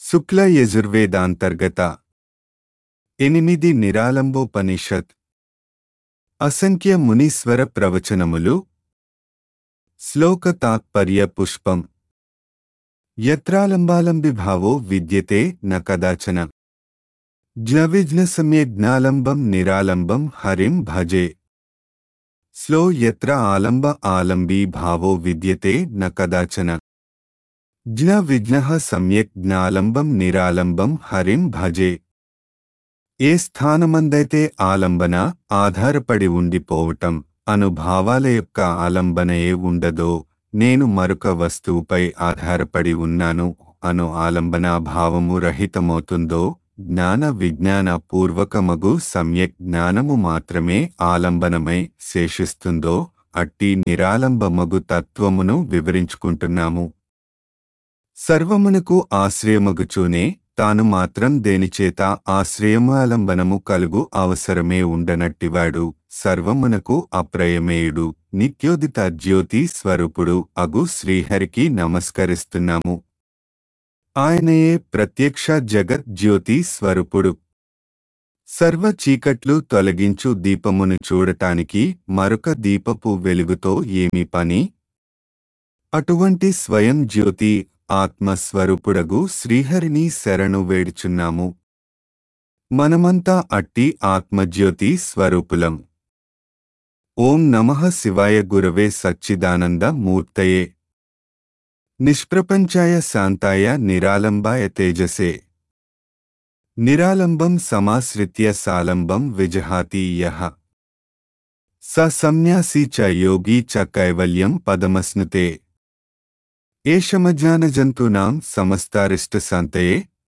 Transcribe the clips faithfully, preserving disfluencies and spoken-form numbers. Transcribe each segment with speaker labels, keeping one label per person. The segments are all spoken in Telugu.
Speaker 1: శుక్ల యజుర్వేదాంతర్గత ఎనిమిది నిరాలంబోపనిషత్ అసంఖ్య మునీశ్వర ప్రవచనములు శ్లోక తాత్పర్య పుష్పం యత్రాలంబాలంబిభావో విద్యతే న కదాచన జ్ఞవిజ్ఞ సమ్యజ్ఞాలంబం నిరాలంబం హరిం భజే శ్లో యత్ర ఆలంబ ఆలంబీ భావో విద్యతే న కదాచన జ్ఞ విజ్ఞః సమ్యక్ జ్ఞాలంబం నిరాలంబం హరిం భజే. ఏ స్థానమందైతే ఆలంబన ఆధారపడి ఉండిపోవటం అను భావాల యొక్క ఆలంబనయే ఉండదో, నేను మరొక వస్తువుపై ఆధారపడి ఉన్నాను అను ఆలంబనా భావము రహితమవుతుందో, జ్ఞాన విజ్ఞాన పూర్వకమగు సమ్యక్ జ్ఞానము మాత్రమే ఆలంబనమై శేషిస్తుందో, అట్టి నిరాలంబమగు తత్వమును వివరించుకుంటున్నాము. సర్వమునకు ఆశ్రయమగుచూనే తాను మాత్రం దేనిచేత ఆశ్రయమాలంబనము కలుగు అవసరమే ఉండనట్టివాడు సర్వమునకు అప్రయమేయుడు నిత్యోదిత జ్యోతి స్వరూపుడు అగు శ్రీహరికి నమస్కరిస్తున్నాము. ఆయనయే ప్రత్యక్ష జగత్ జ్యోతి స్వరూపుడు. సర్వ చీకట్లు తొలగించు దీపమును చూడటానికి మరొక దీపపు వెలుగుతో ఏమి పని? అటువంటి స్వయం జ్యోతి ఆత్మస్వరూపుడగు శ్రీహరిని శరణు వేడుచున్నాము. మనమంతా అట్టి ఆత్మజ్యోతి స్వరూపులం. ఓం నమః శివాయ గురవే సచ్చిదానంద మూర్తయే నిష్ప్రపంచాయ శాంతాయ నిరాలంబాయ తేజసే నిరాలంబం సమాశ్రిత్య సాలంబం విజహాతి యః స సన్యాసీ చ యోగి చ కైవల్యం పదమస్నుతే ఏషమజ్ఞానజంతూనాం సమస్తారిష్టశాంతయే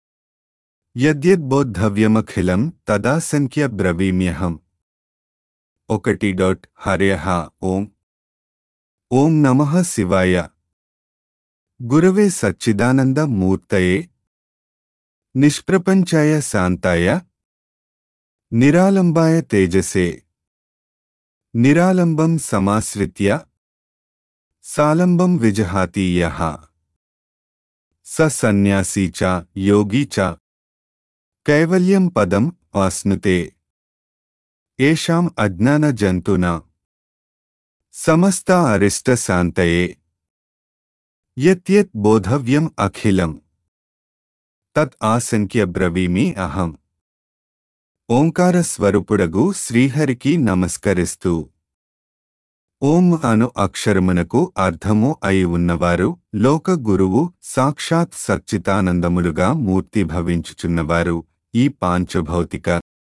Speaker 1: యద్యద్బోద్ధవ్యమఖిలం తదా సంఖ్య బ్రవీమ్యహం. ఒకటి డాట్ హర్యః ఓం ఓం నమః శివాయ గురవే సచ్చిదానంద మూర్తయే నిష్ప్రపంచాయ శాంతాయ నిరాలంబాయ తేజసే నిరాలంబం సమాశ్రిత్య సాలంబం విజహాతి యః స సన్యాసీ చ యోగి చ కైవల్యం పదం ఆస్నుతే ఏషాం అజ్ఞాన జంతునా సమస్త అరిష్ట శాంతయే యత్యత్ బోధవ్యం అఖిలం తత్ ఆసంఖ్య బ్రవీమి అహం. ఓంకార స్వరూపుడగు శ్రీహరికి నమస్కరిస్తూ ఓం అను అక్షరమునకు అర్థము అయి ఉన్నవారు లోక గురువు సాక్షాత్ సచ్చిదానందములుగా మూర్తిభవించుచున్నవారు ఈ పాంచభౌతిక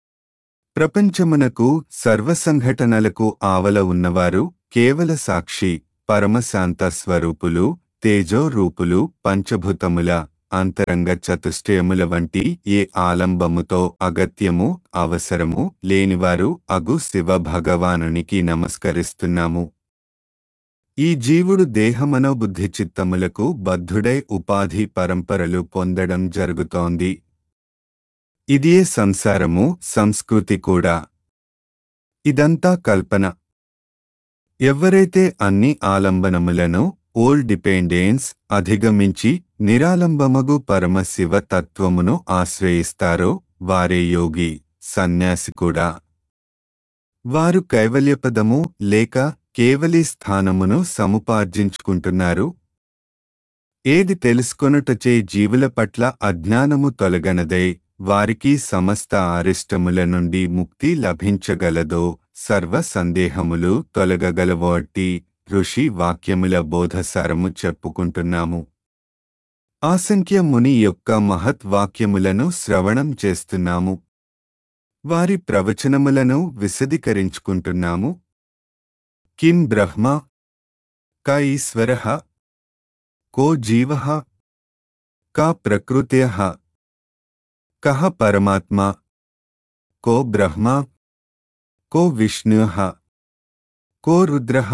Speaker 1: ప్రపంచమునకు సర్వసంఘటనలకు ఆవల ఉన్నవారు కేవల సాక్షి పరమశాంత స్వరూపులు తేజో రూపులు పంచభూతముల అంతరంగ చతుష్టయముల వంటి ఏ ఆలంబముతో అగత్యము అవసరము లేనివారు అగు శివ భగవానునికి నమస్కరిస్తున్నాము. ఈ జీవుడు దేహమనోబుద్ధి చిత్తములకు బద్ధుడై ఉపాధి పరంపరలు పొందడం జరుగుతోంది. ఇదియే సంసారము సంస్కృతి కూడా. ఇదంతా కల్పన. ఎవరైతే అన్ని ఆలంబనములను ఓల్ డిపెండెన్స్ అధిగమించి నిరాలంబమగు పరమశివ తత్వమును ఆశ్రయిస్తారో వారే యోగి సన్యాసి కూడా. వారు కైవల్యపదము లేక కేవలీ స్థానమును సముపార్జించుకుంటున్నారు. ఏది తెలుసుకొనుటచే జీవుల పట్ల అజ్ఞానము తొలగనదై వారికి సమస్త అరిష్టముల నుండి ముక్తి లభించగలదో, సర్వ సందేహములు తొలగగలవోటి ఋషి వాక్యముల బోధసారము చెప్పుకుంటున్నాము. ఆసంఖ్య ముని యొక్క మహత్ వాక్యములను శ్రవణం చేస్తున్నాము. వారి ప్రవచనములను విశదీకరించుకుంటున్నాము. కిం బ్రహ్మ క ఈశ్వరః కో జీవః కా ప్రకృత్యః కః పరమాత్మా కో బ్రహ్మ కో విష్ణుః కో రుద్రః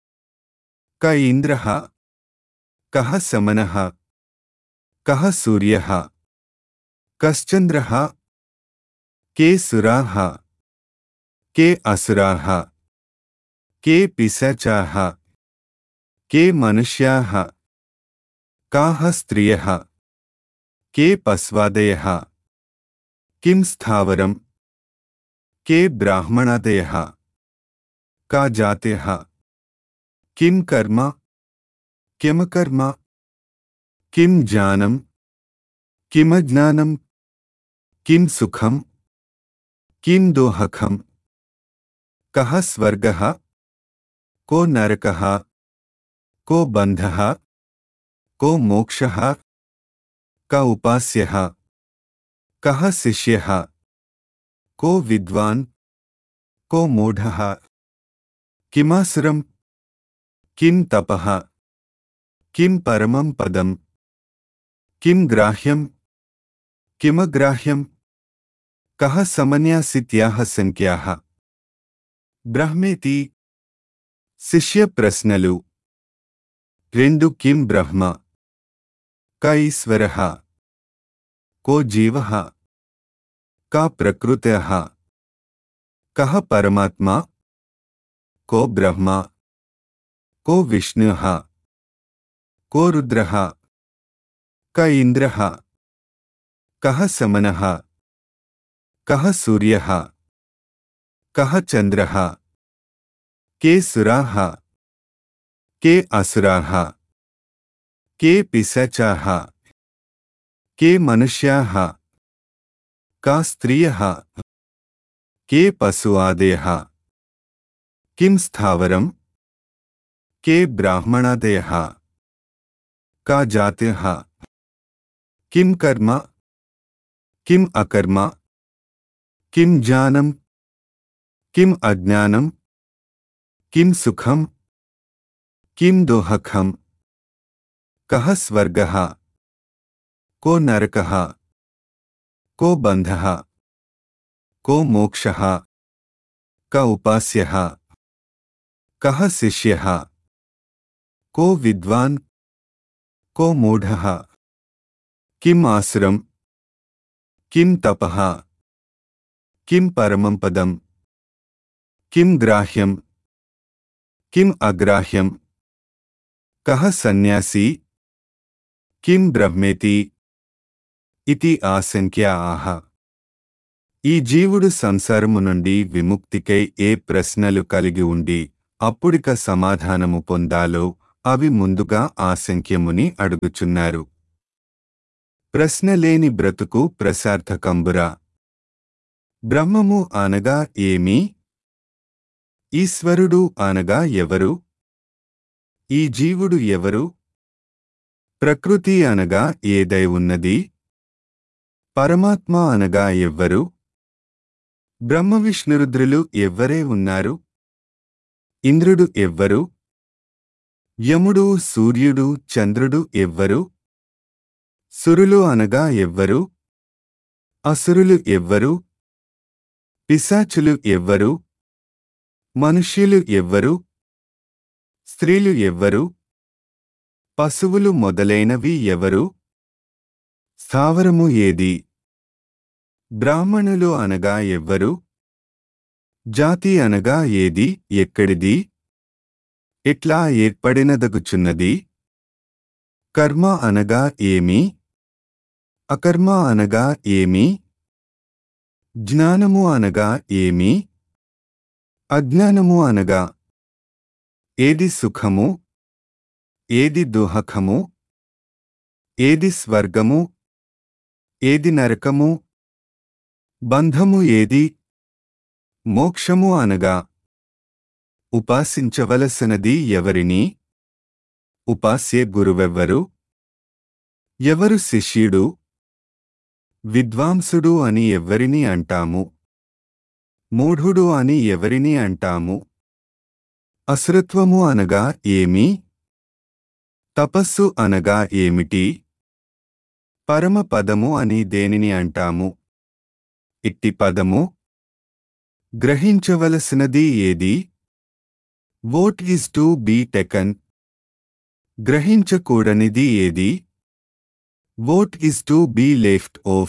Speaker 1: క ఇంద్రః కః సమనః కః సూర్యః కశ్చంద్రః కే సురాః కే అసురాః కే పిశాచాః కే మనుష్యాః కాః స్త్రియః కే పస్వాదయః కిం స్థావరం కే బ్రాహ్మణాదయః కా జాతయః కిం కర్మ కిమకర్మ కిం జ్ఞానం కిమజ్ఞానం కిం సుఖం కిం దోహకం కః స్వర్గః కో నరకః కో బంధః కో మోక్షః క ఉపాస్యః కః శిష్యః కో విద్వాన్ కో మూఢః కిమాసురం కిం తపః కిం పరమం పదం కిం గ్రాహ్యం కిమగ్రాహ్యం కః సమన్యాసిత్యాః సంఖ్యాః బ్రహ్మేతి. శిష్య ప్రశ్నలు. రెండు. కిం బ్రహ్మ క ఈశ్వరః కో జీవః కా ప్రకృతయః కః పరమాత్మా కో బ్రహ్మ కో విష్ణుః కో రుద్రః క ఇంద్రః కః సమనః కః సూర్యః కః చంద్రః కే సురాః కే అసురాః కే పిశాచాః కే మనుష్యాః కా స్త్రియః కే పశుఆదయః కిం స్థావరం కే బ్రాహ్మణాదయః కా జాతయః కిం కర్మ కిం అకర్మ కిం జ్ఞానం కిం అజ్ఞానం కిం సుఖం కిం దోహకం కః స్వర్గః కో నరకః కో బంధః కో మోక్షః క ఉపాస్యః కః శిష్యః కో విద్వాన్ కో మూఢః కిం ఆసురం కిం తపః కిం పరమం పదం కిం గ్రాహ్యం కిం అగ్రాహ్యం కః సన్యాసీ కిం బ్రహ్మేతి ఇతి ఆశంక్య ఆహ. ఈ జీవుడు సంసారము నుండి విముక్తికై ఏ ప్రశ్నలు కలిగి ఉండి అప్పుడిక సమాధానము పొందాలో అవి ముందుగా ఆశంక్యముని అడుగుచున్నారు. ప్రశ్నలేని బ్రతుకు ప్రసార్థకంబురా. బ్రహ్మము అనగా ఏమి? ఈశ్వరుడు అనగా ఎవరు? ఈ జీవుడు ఎవరు? ప్రకృతి అనగా ఏదై ఉన్నది? పరమాత్మ అనగా ఎవ్వరు? బ్రహ్మవిష్ణురుద్రులు ఎవ్వరే ఉన్నారు? ఇంద్రుడు ఎవ్వరు? యముడు, సూర్యుడు, చంద్రుడు ఎవ్వరు? సురులు అనగా ఎవ్వరు? అసురులు ఎవ్వరు? పిశాచులు ఎవ్వరు? మనుష్యులు ఎవ్వరు? స్త్రీలు ఎవ్వరు? పశువులు మొదలైనవి ఎవరు? స్థావరము ఏది? బ్రాహ్మణులు అనగా ఎవ్వరు? జాతి అనగా ఏది, ఎక్కడిది? ఎట్లా ఏర్పడినదగుచున్నది? కర్మ అనగా ఏమి? అకర్మ అనగా ఏమి? జ్ఞానము అనగా ఏమి? అజ్ఞానము అనగా ఏది? సుఖము ఏది? దోహకము ఏది? స్వర్గము ఏది? నరకము బంధము ఏది? మోక్షము అనగా ఉపాసించవలసినది ఎవరిని? ఉపాస్యే గురువెవ్వరు? ఎవరు శిష్యుడు? విద్వాంసుడు అని ఎవరిని అంటాము? మూఢుడు అని ఎవరిని అంటాము? అసురత్వము అనగా ఏమి? తపస్సు అనగా ఏమిటి? పరమ పదము అని దేనిని అంటాము? ఇట్టి పదము గ్రహించవలసినది ఏది? What is to be taken? గ్రహించకూడనిది ఏది? What is to be left off?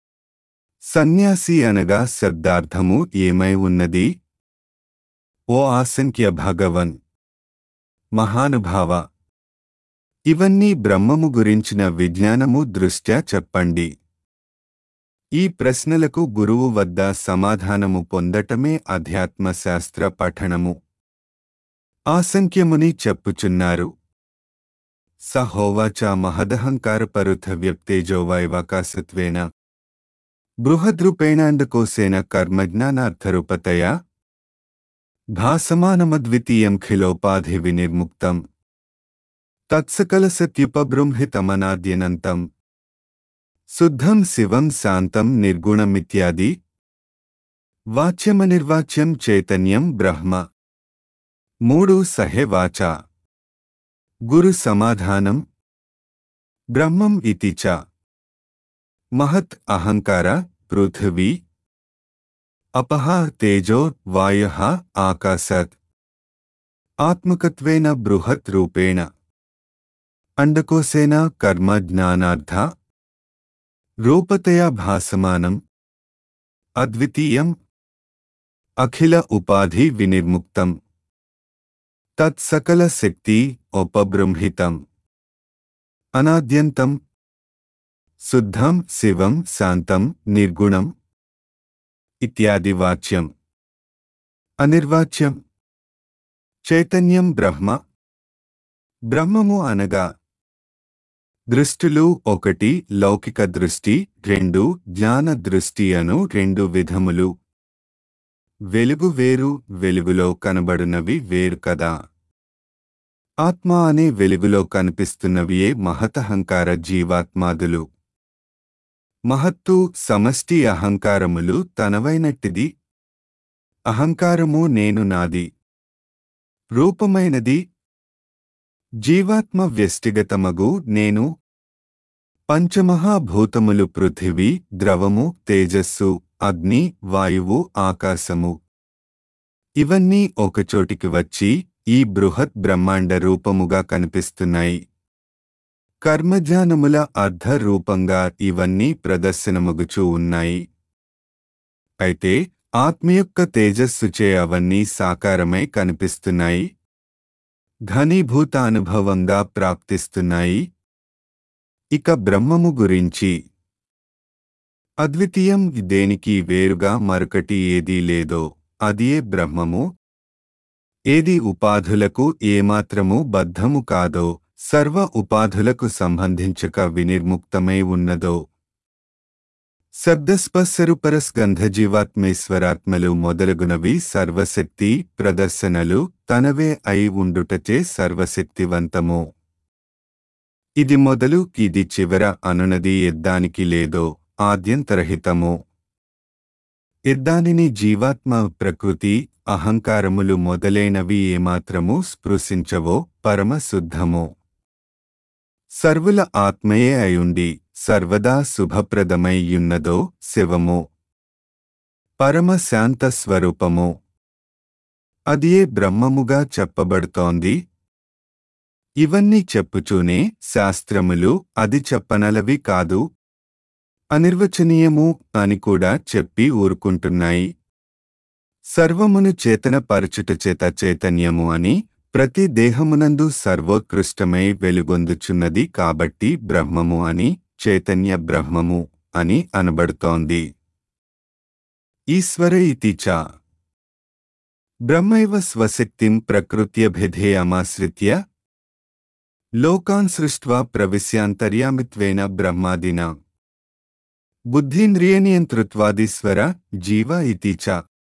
Speaker 1: సన్యాసి అనగా శబ్దార్థము ఏమై ఉన్నది? ఓ ఆసంఖ్య భగవన్ మహానుభావ, ఇవన్నీ బ్రహ్మము గురించిన విజ్ఞానము దృష్ట్యా చెప్పండి. ఈ ప్రశ్నలకు గురువు వద్ద సమాధానము పొందటమే అధ్యాత్మ శాస్త్ర పఠనము. ఆసంఖ్యముని చెప్పుచున్నారు. సహోవాచ మహదహంకారపరుథ వ్యక్తేజోవైవాకాశత్వేన బృహద్రూపేణాండకోశేన కర్మజ్ఞానార్థరూపతయా భాసమానమద్వితీయం ఖిలోపాధి వినిర్ముక్తం తత్సకలసత్యుపబృంహితమనాద్యనంతం శుద్ధం శివం శాంతం నిర్గుణమిత్యాది వాచ్యమనిర్వాచ్యం చైతన్యం బ్రహ్మ. మూడు సహే వాచ. గురు సమాధానం. బ్రహ్మం ఇతి చ మహత్ అహంకార పృథివీ అపః తేజో వాయః ఆకాశత్ ఆత్మకత్వేన బృహత్ రూపేణ అండకోశేన కర్మ జ్ఞానార్థ రూపతయా భాసమానం అద్వితీయం అఖిల ఉపాధి వినిర్ముక్తం తత్సకల శక్తి ఉపబృంహితం అనాద్యంతం శుద్ధం శివం శాంతం నిర్గుణం ఇత్యాది వాచ్యం. అనిర్వాచ్యం చైతన్యం బ్రహ్మ. బ్రహ్మము అనగా దృష్టులు ఒకటి లౌకిక దృష్టి, రెండు జ్ఞాన దృష్టి అను రెండు విధములు. వెలుగు వేరు, వెలుగులో కనబడునవి వేరు కదా. ఆత్మ అనే వెలుగులో కనిపిస్తున్నవియే మహతహంకార జీవాత్మాదులు. మహత్తు సమష్టి అహంకారములు తనవైనట్టిది. అహంకారము నేను నాది రూపమైనది. జీవాత్మ వ్యష్టిగతమగు నేను. పంచమహాభూతములు పృథివీ, ద్రవము, తేజస్సు, అగ్ని, వాయువు, ఆకాశము ఇవన్నీ ఒకచోటికి వచ్చి ఈ బృహత్ బ్రహ్మాండ రూపముగా కనిపిస్తున్నాయి. కర్మజ్ఞానముల అర్ధ రూపంగా ఇవన్నీ ప్రదర్శనమగుచూ ఉన్నాయి. అయితే ఆత్మయొక్క తేజస్సుచే అవన్నీ సాకారమై కనిపిస్తున్నాయి, ఘనీభూత అనుభవంగా ప్రాప్తిస్తున్నాయి. ఇక బ్రహ్మము గురించి అద్వితీయం, దేనికి వేరుగా మరొకటి ఏదీ లేదో అదియే బ్రహ్మము. ఏది ఉపాధులకు ఏమాత్రము బద్ధము కాదో, సర్వ ఉపాధులకు సంబంధించక వినిర్ముక్తమై ఉన్నదో, శబ్దస్పర్శరూపరస్గంధజీవాత్మేశ్వరాత్మలు మొదలగునవి సర్వశక్తి ప్రదర్శనలు తనవే అయి ఉండుటచే సర్వశక్తివంతమో. ఇది మొదలు ఇది చివర అనునది ఎద్దానికి లేదో ఆద్యంతరహితమో. ఎద్దానిని జీవాత్మ ప్రకృతి అహంకారములు మొదలైనవి ఏమాత్రము స్పృశించవో పరమ శుద్ధమో. సర్వుల ఆత్మయే అయుండి సర్వదా శుభప్రదమై యున్నదో శివమో, పరమ శాంత స్వరూపమో. అదియే బ్రహ్మముగా చెప్పబడుతోంది. ఇవన్నీ చెప్పుచూనే శాస్త్రములు అది చెప్పనలవి కాదు, అనిర్వచనీయము అని కూడా చెప్పి ఊరుకుంటున్నాయి. సర్వమును చేతన పరచుటచేత చైతన్యము అని, ప్రతి దేహమునందు సర్వోత్కృష్టమై వెలుగొందుచున్నది కాబట్టి బ్రహ్మము అని, చైతన్య బ్రహ్మము అని అనబడుతోంది. ఈశ్వర ఇతి చ బ్రహ్మైవ స్వశక్తిం ప్రకృత్యభిధేయమాశ్రిత్య లోకాన్ సృష్ట్వా ప్రవిశ్యాంతర్యామిత్వేన బ్రహ్మాదినా బుద్ధీంద్రియనియంతృత్వాదీశ్వర జీవ ఇతి చ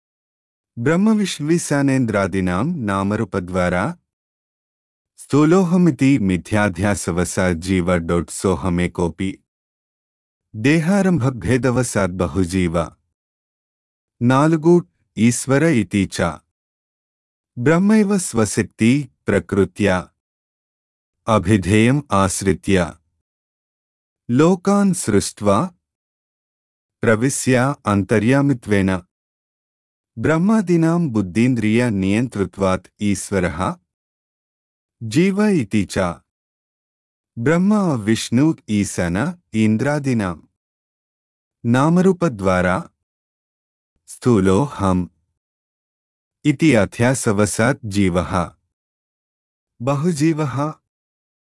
Speaker 1: బ్రహ్మవిష్ణువిశానేంద్రాదీనాం నామరూపద్వారా స్థూలోహమితి మిథ్యాధ్యాసవసాద్ జీవ డొట్ సోహమేకోపి దేహారంభభేదవసాద్ బహుజీవ. నాలుగు ఈశ్వర ఇతి చ బ్రహ్మైవ స్వశక్తి ప్రకృత్యా అభిధేయం ఆశ్రిత్య లోకాన్ సృష్ట్వా ప్రవిశ్య అంతర్యామిత్వేన బ్రహ్మాదీనాం బుద్ధీంద్రియ నియంతృత్వాత్ ఈశ్వరః జీవ ఇతి చ బ్రహ్మ విష్ణు ఈశాన ఇంద్రాదీనాం నామరూపద్వారా స్థూలోహం ఇతి అధ్యాసవసాత్ జీవః బహుజీవః.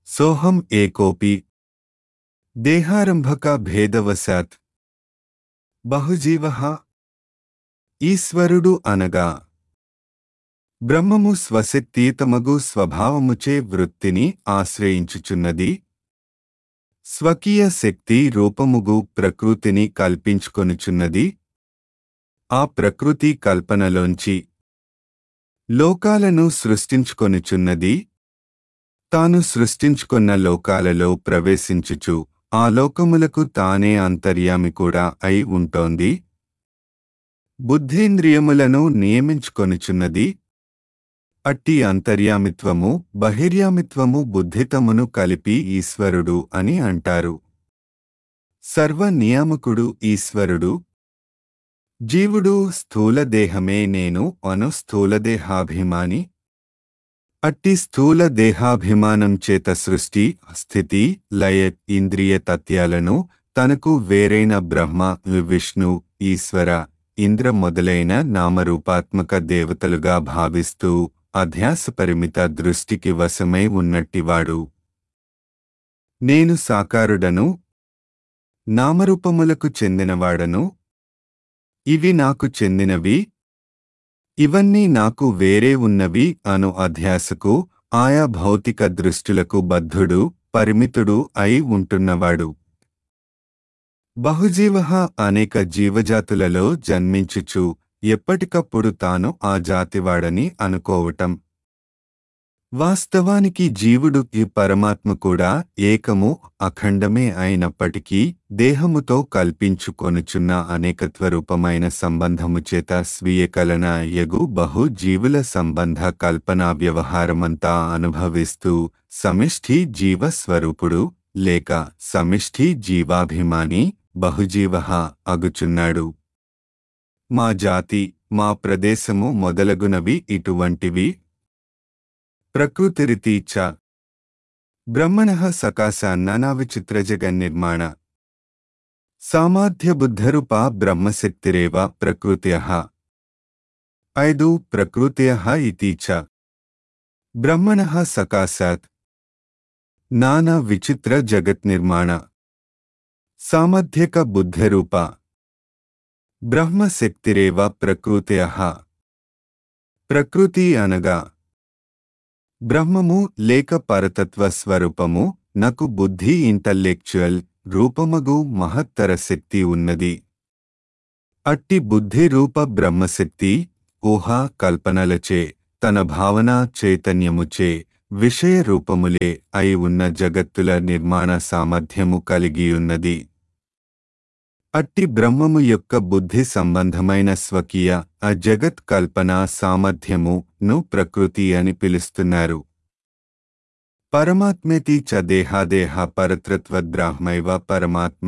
Speaker 1: సోహం ఏకోపి దేహారంభక భేదవశాత్ బహుజీవః. ఈశ్వరుడు అనగా బ్రహ్మము స్వశక్తీతమగు స్వభావముచే వృత్తిని ఆశ్రయించుచున్నది. స్వకీయ శక్తి రూపముగు ప్రకృతిని కల్పించుకొనుచున్నది. ఆ ప్రకృతి కల్పనలోంచి లోకాలను సృష్టించుకొనుచున్నది. తాను సృష్టించుకొన్న లోకాలలో ప్రవేశించుచు ఆ లోకములకు తానే అంతర్యామి కూడా అయి ఉంటోంది. బుద్ధేంద్రియములను నియమించుకొనుచున్నది. అట్టి అంతర్యామిత్వము బహిర్యామిత్వము బుద్ధితమును కలిపి ఈశ్వరుడు అని అంటారు. సర్వ నియామకుడు ఈశ్వరుడు. జీవుడు స్థూలదేహమే నేను అను స్థూలదేహాభిమాని. అట్టి స్థూల దేహాభిమానం చేత సృష్టి, స్థితి, లయ, ఇంద్రియ తత్యాలను తనకు వేరైన బ్రహ్మ, విష్ణు, ఈశ్వర, ఇంద్ర మొదలైన నామరూపాత్మక దేవతలుగా భావిస్తూ అధ్యాసపరిమిత దృష్టికి వశమై ఉన్నట్టివాడు. నేను సాకారుడను, నామరూపములకు చెందినవాడను, ఇవి నాకు చెందినవి, ఇవన్నీ నాకు వేరే ఉన్నవి అను అధ్యాసకు, ఆయా భౌతిక దృష్టులకు బద్ధుడు, పరిమితుడు అయి ఉంటున్నవాడు. బహుజీవః అనేక జీవజాతులలో జన్మించుచు ఎప్పటికప్పుడు తాను ఆ జాతివాడని అనుకోవటం. వాస్తవానికి జీవుడు ఈ పరమాత్మ కూడా ఏకము, అఖండమే అయినప్పటికీ దేహముతో కల్పించుకొనుచున్న అనేకత్వరూపమైన సంబంధము చేత స్వీయ కలన యగు బహు జీవుల సంబంధ కల్పనా వ్యవహారమంతా అనుభవిస్తూ సమిష్ఠి జీవస్వరూపుడు లేక సమిష్ఠి జీవాభిమాని బహుజీవః అగుచున్నాడు. మా జాతి, మా ప్రదేశము మొదలగునవి ఇటువంటివి. ప్రకృతిరితి చ బ్రహ్మణః సకాశ నానావిచిత్రజగన్నిర్మాణ సామాధ్యబుద్ధరూపా బ్రహ్మశక్తిరేవ ప్రకృత్యః. ఐదు ప్రకృత్యః ఇతి చ బ్రహ్మణః సకాశాత్ నానా విచిత్ర జగత్నిర్మాణ సామధ్యక బుద్ధరూప బ్రహ్మశక్తిరేవ ప్రకృత్యః. ప్రకృతి అనగా బ్రహ్మము లేక పరతత్వ స్వరూపము, నకు బుద్ధి ఇంటలెక్చువల్ రూపమగు మహత్తర శక్తి ఉన్నది. అట్టి బుద్ధి రూప బ్రహ్మశక్తి ఊహా కల్పనలచే తన భావనా చైతన్యముచే విషయ రూపములే అయి ఉన్న జగత్తుల నిర్మాణ సామర్థ్యము కలిగియున్నది. అట్టి బ్రహ్మము యొక్క బుద్ధి సంబంధమైన స్వకీయ ఆ జగత్ కల్పనా సామర్థ్యము ను ప్రకృతి అని పిలుస్తున్నారు. పరమాత్మేతి చ దేహాదేహ పరతృత్వద్బ్రాహ్మైవ పరమాత్మ.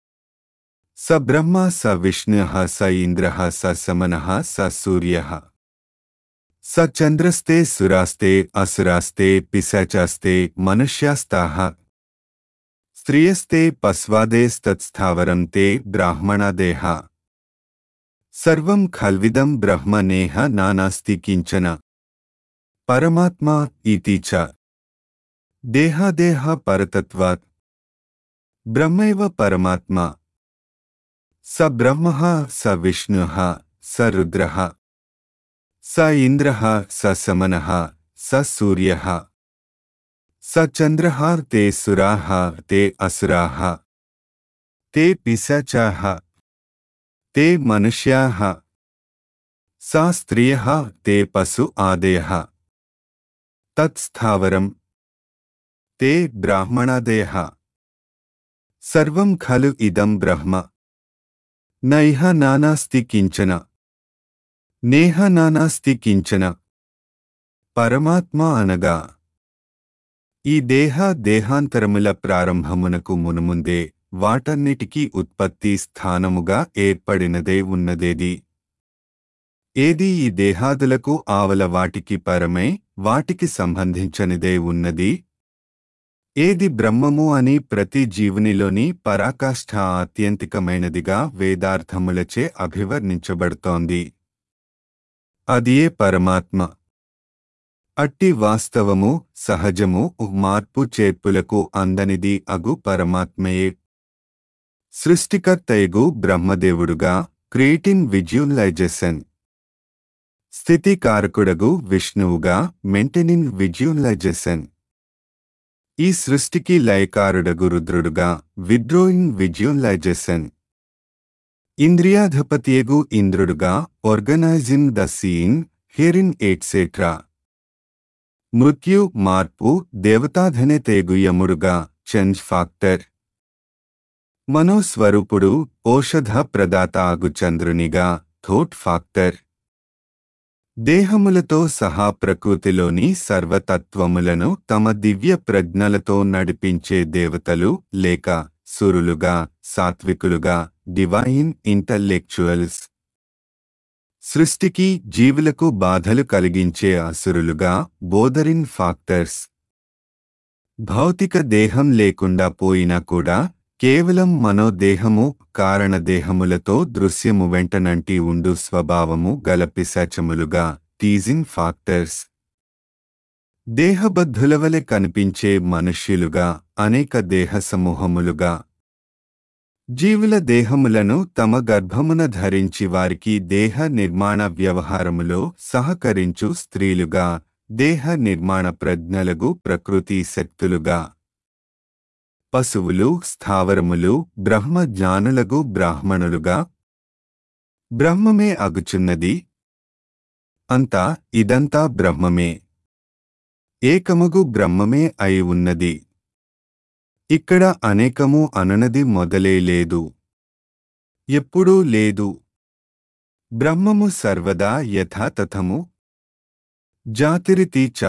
Speaker 1: స బ్రహ్మ స విష్ణుః స ఇంద్రః స సమనః స సూర్యః స చంద్రస్తే సురాస్తే అసురాస్తే పిశాచాస్తే మనుష్యాస్తాః. స్త్రియస్తే పస్వాదేస్తత్స్థావరం తే బ్రాహ్మణాదేహ. సర్వం ఖల్విదం బ్రహ్మ నేహ నానాస్తి కించన. పరమాత్మా ఇతి చ దేహాదేహ పరతత్వాత్ బ్రహ్మైవ పరమాత్మ. స బ్రహ్మః స విష్ణుః స రుద్రః స ఇంద్రః స సమనః స సూర్యః స చంద్రః తే సురాః తే అసురాః తే పిశాచాః తే మనుష్యాః సా స్త్రియః తే పశు ఆదయః. తత్స్థావరం తే బ్రాహ్మణాదయః. సర్వం ఖలు ఇదం బ్రహ్మ. నైహ నానాస్తి కించన. నేహ నానాస్తి కించన. పరమాత్మ అనగా ఈ దేహ దేహాంతరముల ప్రారంభమునకు మునుముందే వాటన్నిటికీ ఉత్పత్తి స్థానముగా ఏర్పడినదే ఉన్నదేది. ఏది ఈ దేహాదులకు ఆవల వాటికి పరమై వాటికి సంబంధించనిదే ఉన్నది. ఏది బ్రహ్మము అని ప్రతి జీవునిలోని పరాకాష్ఠ ఆత్యంతికమైనదిగా వేదార్థములచే అభివర్ణించబడుతోంది. అదియే పరమాత్మ. అట్టి వాస్తవము సహజము మార్పు చేర్పులకు అందనిది అగు పరమాత్మయే. సృష్టికర్తయగు బ్రహ్మదేవుడుగా క్రియేటింగ్ విజువలైజేషన్, స్థితికారకుడగు విష్ణువుగా మెయింటైనింగ్ విజువలైజేషన్, ఈ సృష్టికి లయకారుడగు రుద్రుడుగా విత్డ్రాయింగ్ విజువలైజేషన్, ఇంద్రియాధిపతియగు ఇంద్రుడుగా organising the seeing hearing etcetera, మృత్యు మార్పు దేవతాధనేతేగు యముడుగా చేంజ్ ఫాక్టర్, మనోస్వరూపుడు ఓషధ ప్రదాత ఆగు చంద్రునిగా థోట్ ఫాక్టర్, దేహములతో సహా ప్రకృతిలోని సర్వతత్వములను తమ దివ్య ప్రజ్ఞలతో నడిపించే దేవతలు లేక సురులుగా సాత్వికులుగా డివైన్ ఇంటలెక్చువల్స్, సృష్టికి జీవులకు బాధలు కలిగించే అసురులుగా బోదరిన్ ఫాక్టర్స్, భౌతిక దేహం లేకుండా పోయినా కూడా కేవలం మనోదేహము కారణదేహములతో దృశ్యము వెంటనంటి ఉండు స్వభావము గల పిశాచములుగా టీజింగ్ ఫాక్టర్స్, దేహబద్ధులవలె కనిపించే మనుష్యులుగా అనేక దేహ సమూహములుగా, జీవుల దేహములను తమ గర్భమున ధరించి వారికి దేహ నిర్మాణ వ్యవహారములో సహకరించు స్త్రీలుగా దేహ నిర్మాణ ప్రజ్ఞలగు ప్రకృతి శక్తులుగా, పశువులు స్థావరములు బ్రహ్మ జ్ఞానులగు బ్రాహ్మణులుగా, బ్రహ్మమే అగుచున్నది, అంతా ఇదంతా బ్రహ్మమే, ఏకమగు బ్రహ్మమే అయి ఉన్నది, ఇక్కడ అనేకము అనునది మొదలే లేదు, ఎప్పుడూ లేదు, బ్రహ్మము సర్వదా యథాతథము, జాతిరితి చ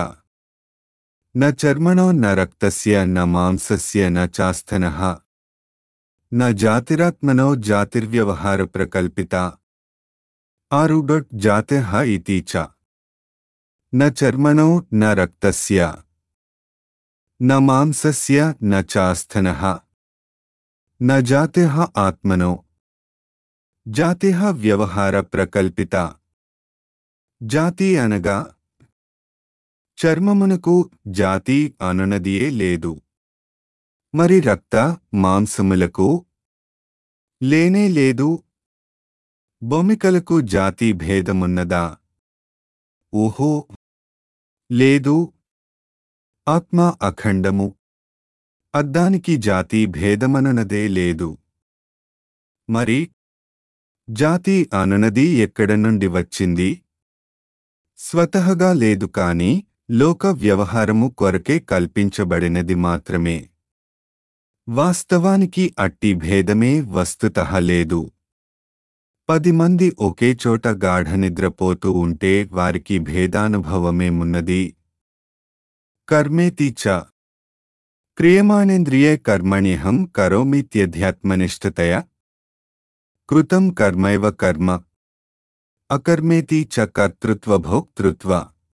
Speaker 1: న చర్మణో న రక్తస్య న మాంసస్య న చాస్థనః న జాతిరాత్మనో జాతిర్వ్యవహార ప్రకల్పిత ఆరుడొట్ జాతిః ఇతి చ న చర్మణో న రక్తస్య న మాంసస్య న చాస్థనః న జాతిః ఆత్మనో జాతిః వ్యవహార ప్రకల్పిత. జాతి అనగా చర్మమునకు జాతి అనునదియే లేదు, మరి రక్త మాంసములకు లేనే లేదు, భూమికలకు జాతి భేదమున్నదా? ఊహో లేదు, ఆత్మ అఖండము, అద్దానికి జాతి భేదమనునదే లేదు, మరి జాతి అనునది ఎక్కడ నుండి వచ్చింది? స్వతహగా లేదు కాని లోక వ్యవహారము కొరకే కల్పించబడినది మాత్రమే. వాస్తవానికి అట్టి భేదమే వస్తుతః లేదు. పది మంది ఒకే చోట గాఢ నిద్రపోతూ ఉంటే వారికి భేదానుభవమేమున్నది? కర్మేతి చ క్రియమాణేంద్రియే కర్మణ్యహం కరోమిత్యధ్యాత్మనిష్ఠతయా కృతం కర్మైవ కర్మ అకర్మేతి చ కర్తృత్వభోక్తృత్వ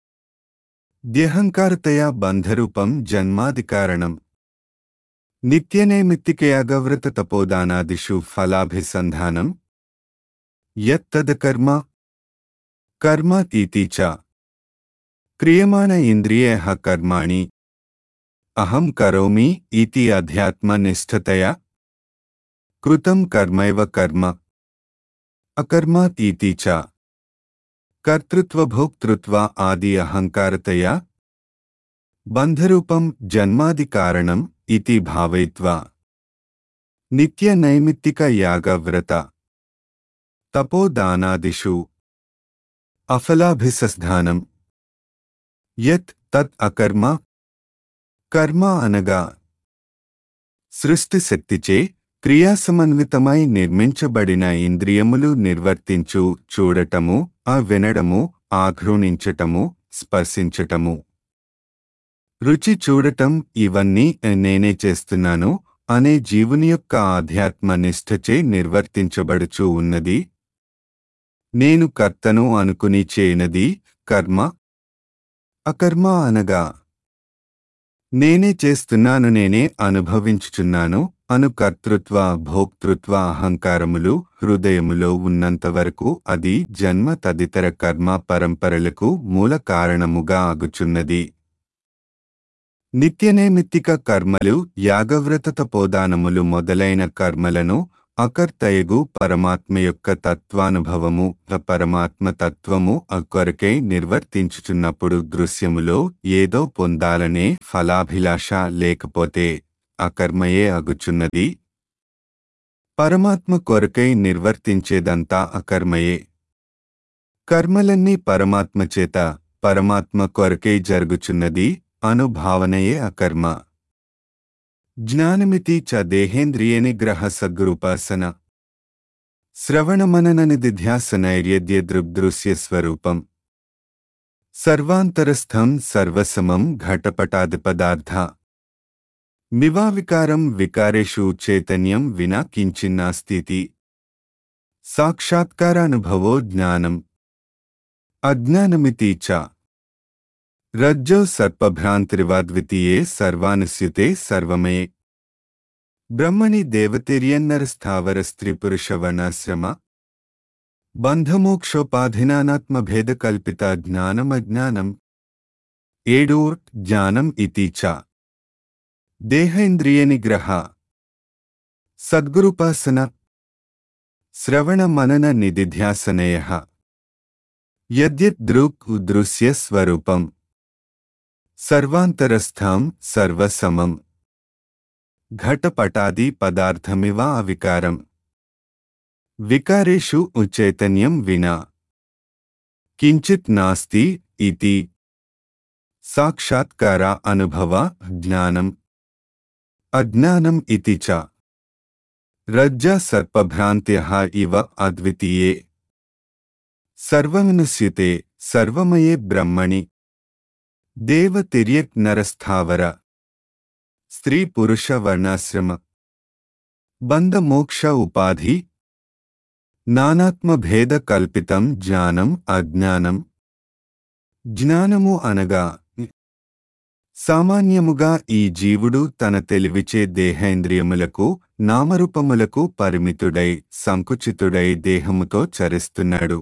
Speaker 1: ద్యహంకారతయా బంధరూపం జన్మాదికారణం నిత్యనైమిత్తికయాగవ్రత తపోదానాదిషు ఫలాభిసంధానం యత్తదకర్మ కర్మ ఇతి చ క్రియమాణ ఇంద్రియైః కర్మాణి అహం కరోమి ఇతి అధ్యాత్మనిష్ఠతయా కృతం కర్మైవ కర్మ అకర్మ ఇతి చ కర్తృత్వభోక్తృత్వ ఆది అహంకారతయా బంధరూపం జన్మాది కారణం ఇతి భావయిత్వా నిత్య నైమిత్తిక యాగవ్రత తపోదానాదిషు అఫలాభిసంధానం యత్ తత్ అకర్మ. కర్మ అనగా సృష్టి శక్తిచే క్రియాసమన్వితమై నిర్మించబడిన ఇంద్రియములు నిర్వర్తించు చూడటము, ఆ వినడము, ఆఘ్రాణించటము, స్పర్శించటము, రుచి చూడటం ఇవన్నీ నేనే చేస్తున్నాను అనే జీవుని యొక్క ఆధ్యాత్మ నిష్ఠచే నిర్వర్తించబడుచూ ఉన్నది. నేను కర్తను అనుకుని చేయనది కర్మ. అకర్మ అనగా నేనే చేస్తున్నాను, నేనే అనుభవించుచున్నాను అను కర్తృత్వ భోక్తృత్వ అహంకారములు హృదయములో ఉన్నంతవరకు అది జన్మ తదితర కర్మ పరంపరలకు మూల కారణముగా అగుచున్నది. నిత్యనైమిత్తిక కర్మలు, యాగవ్రత తపోదానములు మొదలైన కర్మలను అకర్తయగు పరమాత్మ యొక్క తత్వానుభవము పరమాత్మ తత్వము అకొరకై నిర్వర్తించుచున్నప్పుడు దృశ్యములో ఏదో పొందాలనే ఫలాభిలాష లేకపోతే అకర్మయే అగుచున్నది. పరమాత్మ కొరకై నిర్వర్తించేదంతా అకర్మయే. కర్మలన్నీ పరమాత్మచేత పరమాత్మ కొరకై జరుగుచున్నది అను భావనయే అకర్మ. జ్ఞానమితి చ దేహేంద్రియ నిగ్రహ సద్గురుపాసన శ్రవణమనన నిధిధ్యాసనైర్యద్య దృగ్దృశ్య స్వరూపం సర్వాంతరస్థం సర్వసమం ఘటపటాదిపదార్థ మివావికారం వికారేషు చైతన్యం వినా కించిన్నాస్తితి. సాక్షాత్కారానుభవో జ్ఞానం. అజ్ఞానమితి చ రజ్జౌ సర్పభ్రాంతిరివాద్వితీయే సర్వానుస్యుతే సర్వమయే. బ్రహ్మణి దేవతిర్యన్నరస్థావర స్త్రీపురుషవర్ణాశ్రమ బంధమోక్షోపాధినానాత్మభేదకల్పిత జ్ఞానమజ్ఞానం. ఏడు జ్ఞానం ఇతి చ దేహేంద్రియనిగ్రహ సద్గురుపాసన శ్రవణమనన నిధిధ్యాసనయః యద్యత్ దృక్ దృశ్య స్వరూపం సర్వాంతరస్థం సర్వసమం ఘటపటాది పదార్థమివ అవికారం వికారేషు చైతన్యం వినా కించిత్ నాస్తి ఇతి. సాక్షాత్కార అనుభవ జ్ఞానం. అజ్ఞానం ఇతి చ రజ్జా సర్పభ్రాంత్యః ఇవ అద్వితీయే సర్వమనుస్యుతే సర్వమయే బ్రహ్మణి దేవతిర్యక్ నరస్థావర స్త్రీ పురుష వర్ణాశ్రమ బంధ మోక్ష ఉపాధి నానాత్మభేద కల్పితం జ్ఞానం అజ్ఞానం. జ్ఞానము అనగా సామాన్యముగా ఈ జీవుడు తన తెలివిచే దేహేంద్రియములకు నామరూపములకు పరిమితుడై సంకుచితుడై దేహముతో చరిస్తున్నాడు.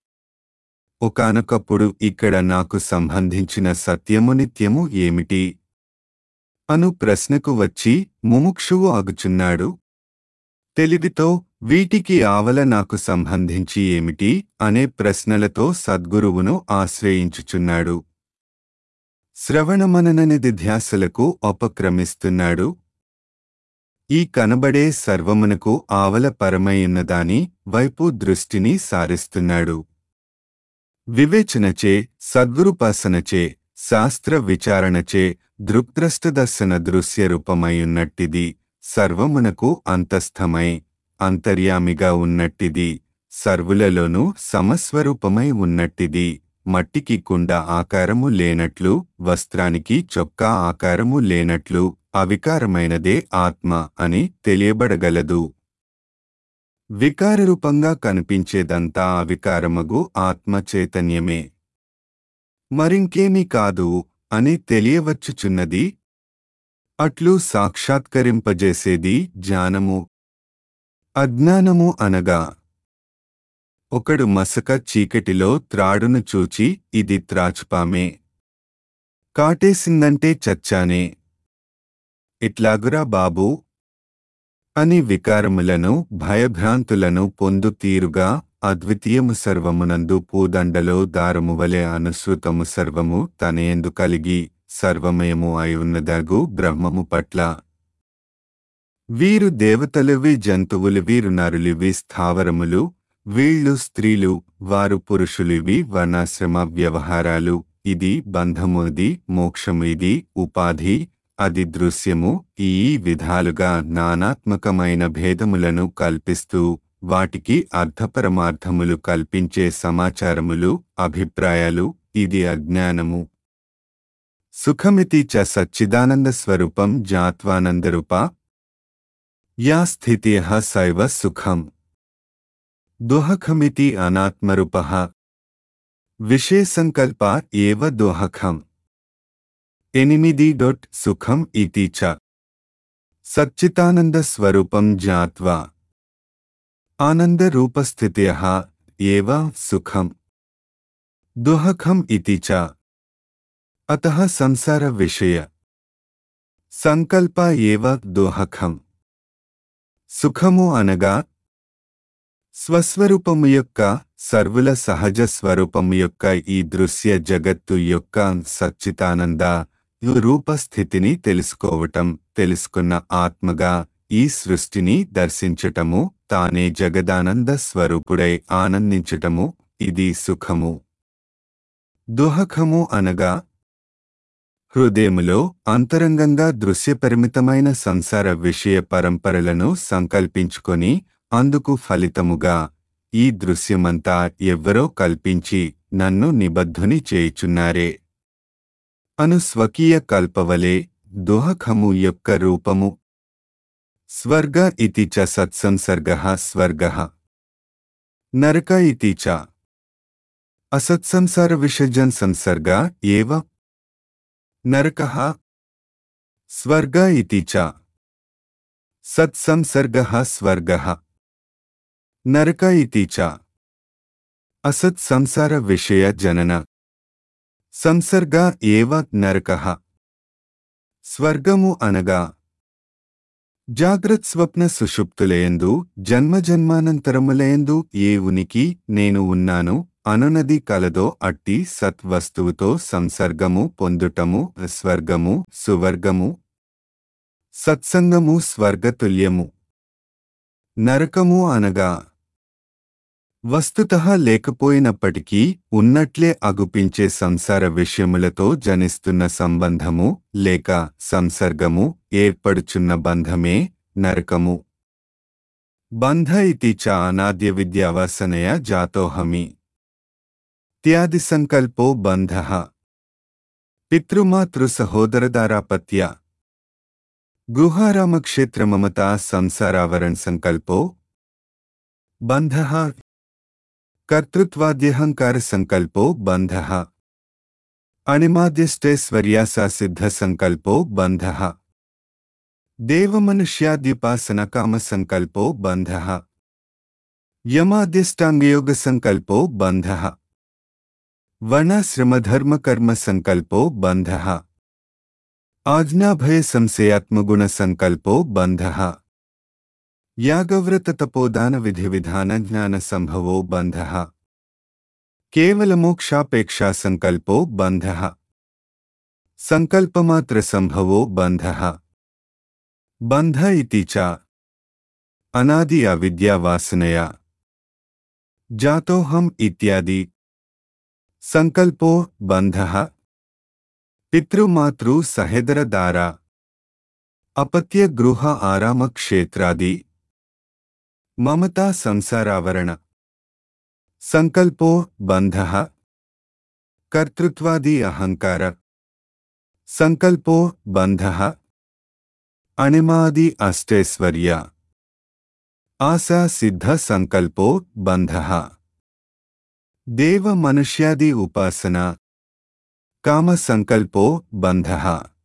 Speaker 1: ఒకానొకప్పుడు ఇక్కడ నాకు సంబంధించిన సత్యము నిత్యము ఏమిటి అను ప్రశ్నకు వచ్చి ముముక్షువు అగుచున్నాడు. తెలివితో వీటికి ఆవల నాకు సంబంధించి ఏమిటి అనే ప్రశ్నలతో సద్గురువును ఆశ్రయించుచున్నాడు. శ్రవణమనన నిధిధ్యాసలకు ఉపక్రమిస్తున్నాడు. ఈ కనబడే సర్వమునకు ఆవల పరమయున్నదాని వైపు దృష్టిని సారిస్తున్నాడు. వివేచనచే సద్గురుపాసనచే శాస్త్ర విచారణచే దృక్ద్రష్టదర్శన దృశ్యరూపమైయున్నట్టిది సర్వమునకు అంతస్థమై అంతర్యామిగా ఉన్నట్టిది సర్వులలోనూ సమస్వరూపమై ఉన్నట్టిది మట్టికి కుండ ఆకారము లేనట్లు వస్త్రానికి చొక్కా ఆకారము లేనట్లు అవికారమైనదే ఆత్మ అని తెలియబడగలదు. వికారరూపంగా కనిపించేదంతా అవికారమగు ఆత్మ చైతన్యమే, మరింకేమీ కాదు అని తెలియవచ్చుచున్నది. అట్లు సాక్షాత్కరింపజేసేది జ్ఞానము. అజ్ఞానము అనగా ఒకడు మసక చీకటిలో త్రాడును చూచి ఇది త్రాచుపామే, కాటేసిందంటే చచ్చానే, ఇట్లాగురా బాబూ అని వికారములను భయభ్రాంతులను పొందు తీరుగా అద్వితీయము సర్వమునందు పూదండలో దారము వలె అనుసృతము సర్వము తనయందు కలిగి సర్వమయము అయున్నదగు బ్రహ్మము పట్ల వీరు దేవతలువి జంతువులు వీరు నరులివి స్థావరములు వీళ్ళు స్త్రీలు వారు పురుషులివి వర్ణాశ్రమ వ్యవహారాలు ఇది బంధముది మోక్షము ఇది ఉపాధి అది దృశ్యము ఈ విధాలుగా నానాత్మకమైన భేదములను కల్పిస్తూ వాటికి అర్థపరమార్థములు కల్పించే సమాచారములు అభిప్రాయాలు ఇది అజ్ఞానము. సుఖమితి చ సచ్చిదానంద స్వరూపం జ్ఞాత్వానందరూప యా స్థితిః సైవ సుఖం దుఃఖమితి అనాత్మరూపః విషయసంకల్ప ఏవ దుఃఖం. ఎనిమిది డొట్ సుఖం ఇతి చ సచ్చితానంద స్వరూపం జ్ఞాత్వా ఆనంద రూపస్థిత్యః ఏవ సుఖం దుఃఖం ఇతి చ అతః సంసార విషయ సంకల్ప ఏవ దుఃఖం. సుఖము అనగా స్వస్వరూపము యొక్క సర్వుల సహజ స్వరూపము యొక్క ఈ దృశ్య జగత్తు యొక్క సచ్చితానంద రూపస్థితిని తెలుసుకోవటం, తెలుసుకున్న ఆత్మగా ఈ సృష్టిని దర్శించటము, తానే జగదానంద స్వరూపుడై ఆనందించటము, ఇది సుఖము. దుఃఖము అనగా హృదయములో అంతరంగంగా దృశ్యపరిమితమైన సంసార విషయ పరంపరలను సంకల్పించుకొని అందుకు ఫలితముగా ఈ దృశ్యమంతా ఎవ్వరో కల్పించి నన్ను నిబద్ధుని చేయుచున్నారే అను స్వకీయ కల్పవలే దుఃఖము యొక్క రూపము. స్వర్గ ఇతి చ సత్సంసర్గః స్వర్గః, నరక ఇతి చ అసత్సంసార విసర్జన్ సంసర్గ ఏవ నరకః. స్వర్గ ఇతి చ సత్సంసర్గః స్వర్గః, నరక ఇతి చ అసత్సంసార విషయ జనన సంసర్గ ఏవ నరకః. స్వర్గము అనగా జాగ్రత్ స్వప్న సుషుప్తులయందు జన్మజన్మానంతరములయందు ఏ ఉనికి నేను ఉన్నాను అనునది కలదో అట్టి సత్వస్తువుతో సంసర్గము పొందుటము స్వర్గము, సువర్గము. సత్సంగము స్వర్గతుల్యము. నరకము అనగా వస్తుతః లేకపోయినప్పటికీ ఉన్నట్లే అగుపించే సంసార విషయములతో జనిస్తున్న సంబంధము లేక సంసర్గము, ఏర్పడుచున్న బంధమే నరకము. బంధ ఇతి చ అనాద్య విద్యావాసనయ జాతోహమి త్యాది సంకల్పో బంధః. పితృమాతృ సహోదరదారాపత్య గృహారామక్షేత్రమమతా సంసారావరణ సంకల్పో బంధః. కర్తృత్వాద్యహంకార సంకల్పో బంధః. అణిమాద్యష్టైశ్వర్యాసా సిద్ధ సంకల్పో బంధః. దేవమనుష్యాద్యుపాసన కామ సంకల్పో బంధః. యమాద్యష్టాంగయోగ సంకల్పో బంధః. వర్ణాశ్రమధర్మకర్మ సంకల్పో బంధః. ఆజ్ఞాభయ సంశయాత్మగుణ సంకల్పో బంధః. యాగవ్రత తపోదాన విధి విధాన జ్ఞాన సంభవో బంధః. కేవల మోక్షాపేక్షా సంకల్పో బంధః. సంకల్పమాత్ర సంభవో బంధః. బంధ ఇతి చ అనాది అవిద్యావాసనయా జాతోహం ఇత్యాది. సంకల్పో బంధః. పితృమాతృ సహేదర దారా అపత్య గృహ ఆరామ క్షేత్రాది మమతా సంసారావరణ సంకల్పో బంధః. కర్తృత్వాది అహంకార సంకల్పో బంధః. అణిమాది అష్టైశ్వర్య ఆశా సిద్ధ సంకల్పో బంధః. దేవ మనుష్యాది ఉపాసన కామ సంకల్పో బంధః.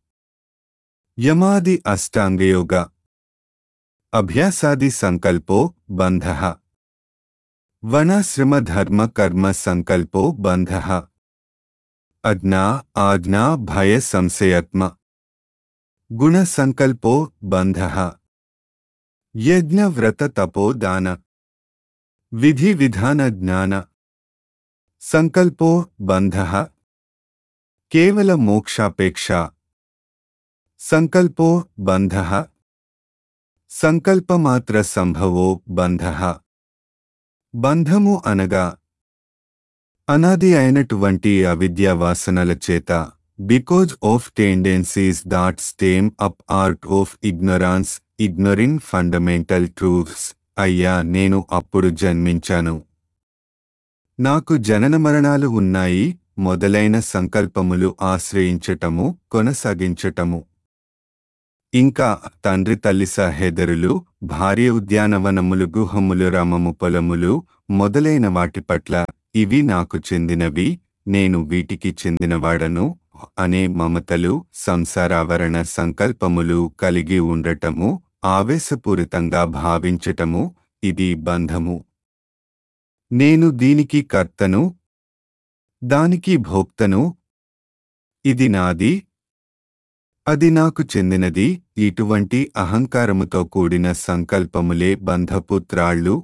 Speaker 1: యమాది అష్టాంగయోగ అభ్యాసాది సంకల్పో బంధః. వనాశ్రమ ధర్మ కర్మ సంకల్పో బంధః. అజ్ఞా ఆజ్ఞా భయ సంశయాత్మ గుణ సంకల్పో బంధః. యజ్ఞ వ్రత తపో దాన విధి విధాన జ్ఞాన సంకల్పో బంధః. కేవల మోక్షాపేక్ష సంకల్పో బంధః. సంకల్పమాత్ర సంభవో బంధః. బంధము అనగా అనాది అయినటువంటి అవిద్యావాసనల చేత because of tendencies that stem up art of ignorance ignoring fundamental truths. అయ్యా నేను అప్పుడు జన్మించాను, నాకు జనన మరణాలు ఉన్నాయి మొదలైన సంకల్పములు ఆశ్రయించటము, కొనసాగించటము. ఇంకా తండ్రి తల్లి సహేదరులు, భార్య ఉద్యానవనములు, గుహములు, రమము, పొలములు మొదలైన వాటి పట్ల ఇవి నాకు చెందినవి, నేను వీటికి చెందినవాడను, అనే మమతలు, సంసారావరణ సంకల్పములు కలిగి ఉండటము, ఆవేశపూరితంగా భావించటము, ఇది బంధము. నేను దీనికి కర్తను, దానికి భోక్తను, ఇది నాది, అది నాకు చెందినది, ఇటువంటి అహంకారముతో కూడిన సంకల్పములే బంధపుత్రాళ్ళు.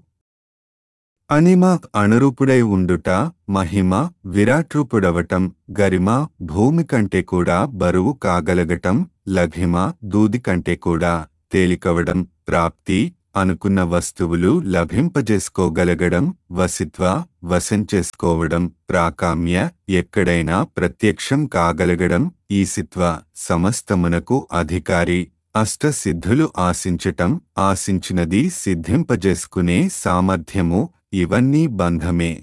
Speaker 1: అనిమ అణురూపుడై ఉండుట, మహిమ విరాట్రూపుడవటం, గరిమ భూమి కంటే కూడా బరువు కాగలగటం, లఘిమ దూది కంటే కూడా తేలికవడం, ప్రాప్తి అనుకున్న వస్తువులు లభింపజేసుకోగలగడం, వసిత్వ వశం చేసుకోవడం, ప్రాకామ్య ఎక్కడైనా ప్రత్యక్షం కాగలగడం, ఈసిత్వ సమస్తమునకు అధికారి, అష్టసిద్ధులు ఆశించటం, ఆశించినది సిద్ధింపజేసుకునే సామర్థ్యము, ఇవన్నీ బంధమే.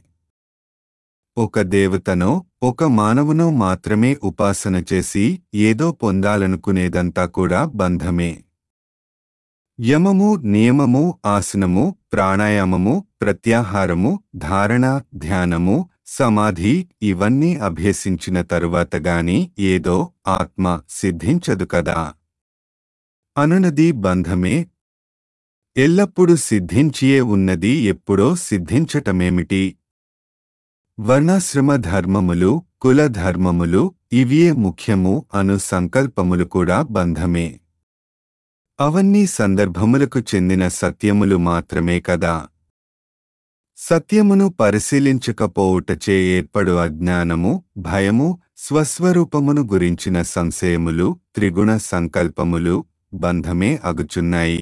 Speaker 1: ఒక దేవతనో ఒక మానవునో మాత్రమే ఉపాసన చేసి ఏదో పొందాలనుకునేదంతా కూడా బంధమే. యమము, నియమము, ఆసనము, ప్రాణాయామము, ప్రత్యాహారము, ధారణ, ధ్యానము, సమాధి ఇవన్నీ అభ్యసించిన తరువాత గాని ఏదో ఆత్మ సిద్ధించదు కదా. అనునది బంధమే. ఎల్లప్పుడూ సిద్ధించియే ఉన్నది ఎప్పుడో సిద్ధించటమేమిటి? వర్ణాశ్రమ ధర్మములు, కుల ధర్మములు ఇవియే ముఖ్యము అను సంకల్పములు కూడా బంధమే. అవన్నీ సందర్భములకు చెందిన సత్యములు మాత్రమే కదా. సత్యమును పరిశీలించకపోవుటచే ఏర్పడు అజ్ఞానము, భయము, స్వస్వరూపమును గురించిన సంశయములు, త్రిగుణ సంకల్పములు బంధమే అగుచున్నాయి.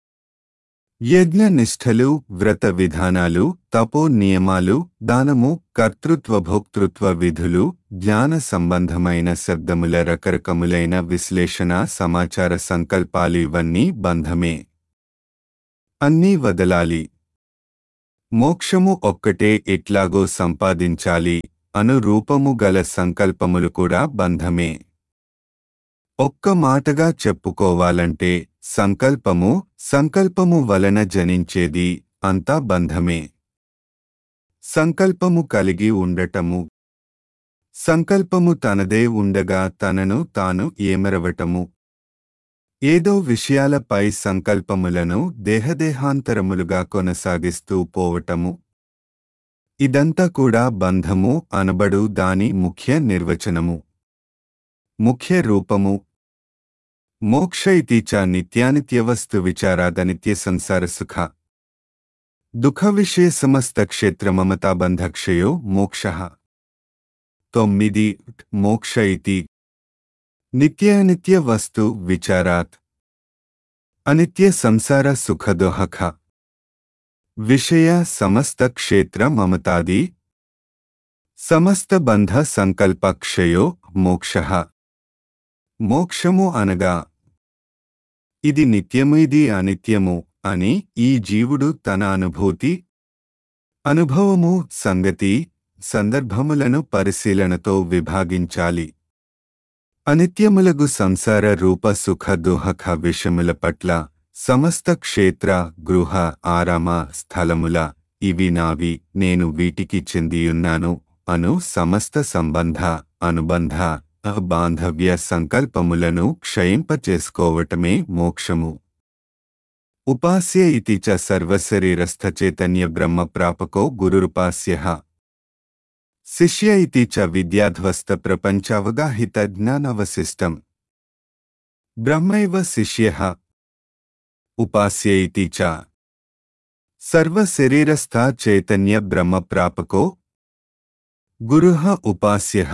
Speaker 1: యజ్ఞ నిష్ఠలు, వ్రత విధానాలు, తపో నియమాలు, దానము, కర్తృత్వ భోక్తృత్వ విధులు, జ్ఞాన సంబంధమైన శబ్దముల రకరకములైన విశ్లేషణ సమాచార సంకల్పాలు ఇవన్నీ బంధమే. అన్నీ వదలాలి. మోక్షము ఒక్కటే ఎట్లాగో సంపాదించాలి అను రూపము గల సంకల్పములు కూడా బంధమే. ఒక్క మాటగా చెప్పుకోవాలంటే సంకల్పము, సంకల్పము వలన జనించేది అంతా బంధమే. సంకల్పము కలిగి ఉండటము, సంకల్పము తనదే ఉండగా తనను తాను ఏమరవటము, ఏదో విషయాలపై సంకల్పములను దేహదేహాంతరములుగా కొనసాగిస్తూ పోవటము, ఇదంతా కూడా బంధము అనబడు దాని ముఖ్య నిర్వచనము, ముఖ్య రూపము. మోక్ష ఇతి చ నిత్యానిత్యవస్తు విచారాదనిత్య సంసార సుఖ దుఃఖ విషయ సమస్త క్షేత్ర మమతాబంధక్షయో మోక్షః. తొమ్మిది. మోక్ష ఇతి నిత్యానిత్య వస్తు విచారాత్ అనిత్య సంసార సుఖదోహఖ విషయ సమస్త క్షేత్ర మమతాది సమస్త బంధ సంకల్పక్షయో మోక్షః. మోక్షము అనగా ఇది నిత్యము ఇది అనిత్యము అని ఈ జీవుడు తన అనుభూతి, అనుభవము, సంగతి, సందర్భములను పరిశీలనతో విభాగించాలి. అనిత్యములగు సంసార రూప సుఖ దుఃఖ విషముల పట్ల సమస్త క్షేత్ర, గృహ, ఆరామ, స్థలముల ఇవి నావి, నేను వీటికి చెందియున్నాను అను సమస్త సంబంధ, అనుబంధ, బాంధవ్య సంకల్పములను క్షయింపచేసుకోవటమే మోక్షము. ఉపాస్య ఇతి చ సర్వశరీరస్థ చైతన్య బ్రహ్మ ప్రాపకో గురురుపాస్యః. శిష్య ఇతి చ విద్యాధ్వస్త ప్రపంచావగాహిత జ్ఞానవశిష్టం. బ్రహ్మైవ శిష్యః. ఉపాస్య ఇతి చ సర్వశరీరస్థ చైతన్య బ్రహ్మ ప్రాపకో గురుః ఉపాస్యః.